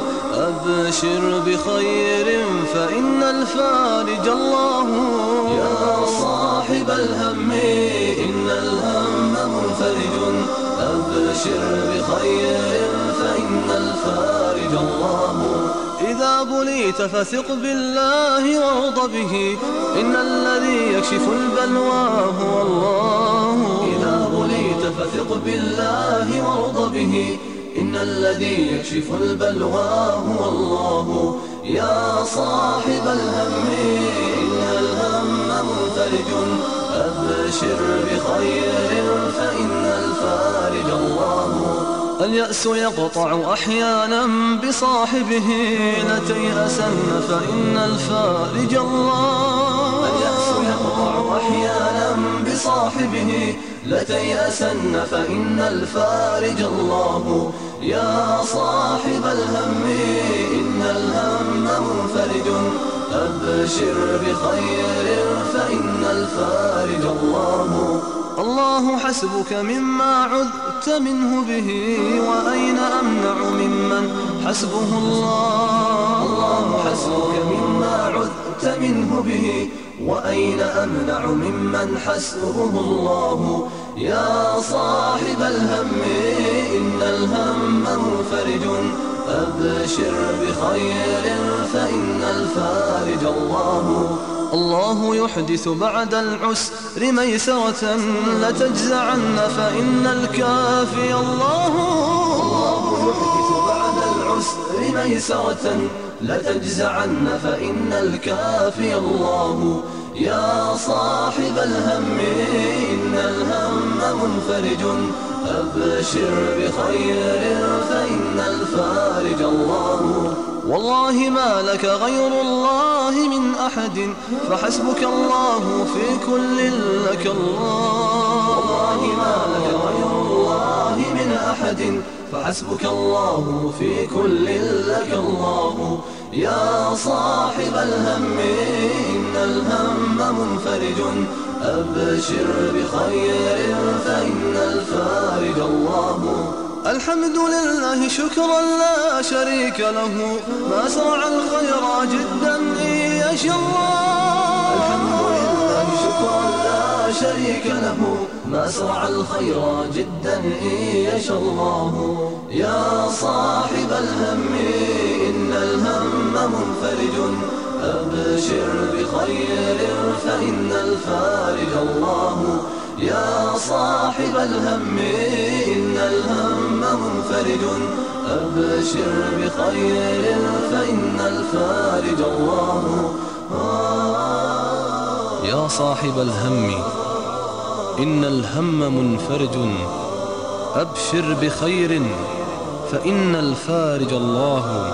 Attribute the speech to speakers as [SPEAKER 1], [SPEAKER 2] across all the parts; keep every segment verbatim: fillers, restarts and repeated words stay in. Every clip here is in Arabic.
[SPEAKER 1] أبشر بخير فإن الفارج الله.
[SPEAKER 2] يا صاحب الهم إن الهم منفرج، أبشر بخير فإن الفارج الله.
[SPEAKER 1] إذا بليت فثق بالله وارض به، إن الذي يكشف البلوى هو الله.
[SPEAKER 2] إذا بليت فثق بالله وارض به، إن الذي يكشف البلوى هو الله. يا صاحب الهم إن الهم منفرج، أبشر بخير فإن الفارج الله.
[SPEAKER 1] اليأس يقطع أحيانا بصاحبه، لا تيأسن فإن الفارج الله.
[SPEAKER 2] اليأس يقطع أحيانا بصاحبه، لا تيأسن فإن الفارج الله. يا صاحب الهم إن الهم منفرج، أبشر بخير فإن الفارج الله.
[SPEAKER 1] الله حسبك مما عذت منه به، وأين أمنع ممن حسبه الله.
[SPEAKER 2] الله حسبك مما عذت منه به، وأين أمنع ممن حسبه الله. يا صاحب الهم إن الهم منفرج، أبشر بخير فإن الفارج الله.
[SPEAKER 1] الله يحدث بعد العسر ميسرة، لتجزعن فإن الكافي الله.
[SPEAKER 2] الله يحدث بعد العسر ميسرة، لتجزعن فإن الكافي الله. يا صاحب الهم إن الهم منفرج، أبشر بخير فإن الفارج الله.
[SPEAKER 1] والله ما لك غير الله من أحد، فحسبك الله في كل لك الله.
[SPEAKER 2] والله ما لك غير الله من أحد، فحسبك الله في كل لك الله. يا صاحب الهم إن الهم منفرج، أبشر بخير فإن الفارج الله.
[SPEAKER 1] الحمد لله شكرا لا شريك له، ما أسرع الخير جدا إن يشاء الله.
[SPEAKER 2] الحمد لله شكرا لا شريك له، ما أسرع الخير جدا إن يشاء الله. يا صاحب الهم إن الهم منفرج، أبشر بخير فإن الفارج الله. يا صاحب الهم إن الهم منفرج، أبشر بخير فإن الفارج الله.
[SPEAKER 1] يا صاحب الهم إن الهم منفرج، أبشر بخير فإن الفارج الله.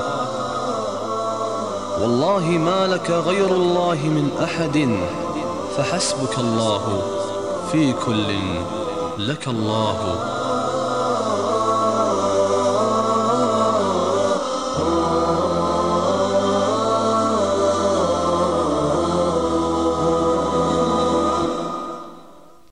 [SPEAKER 1] والله ما لك غير الله من أحد، فحسبك الله في كل لك الله.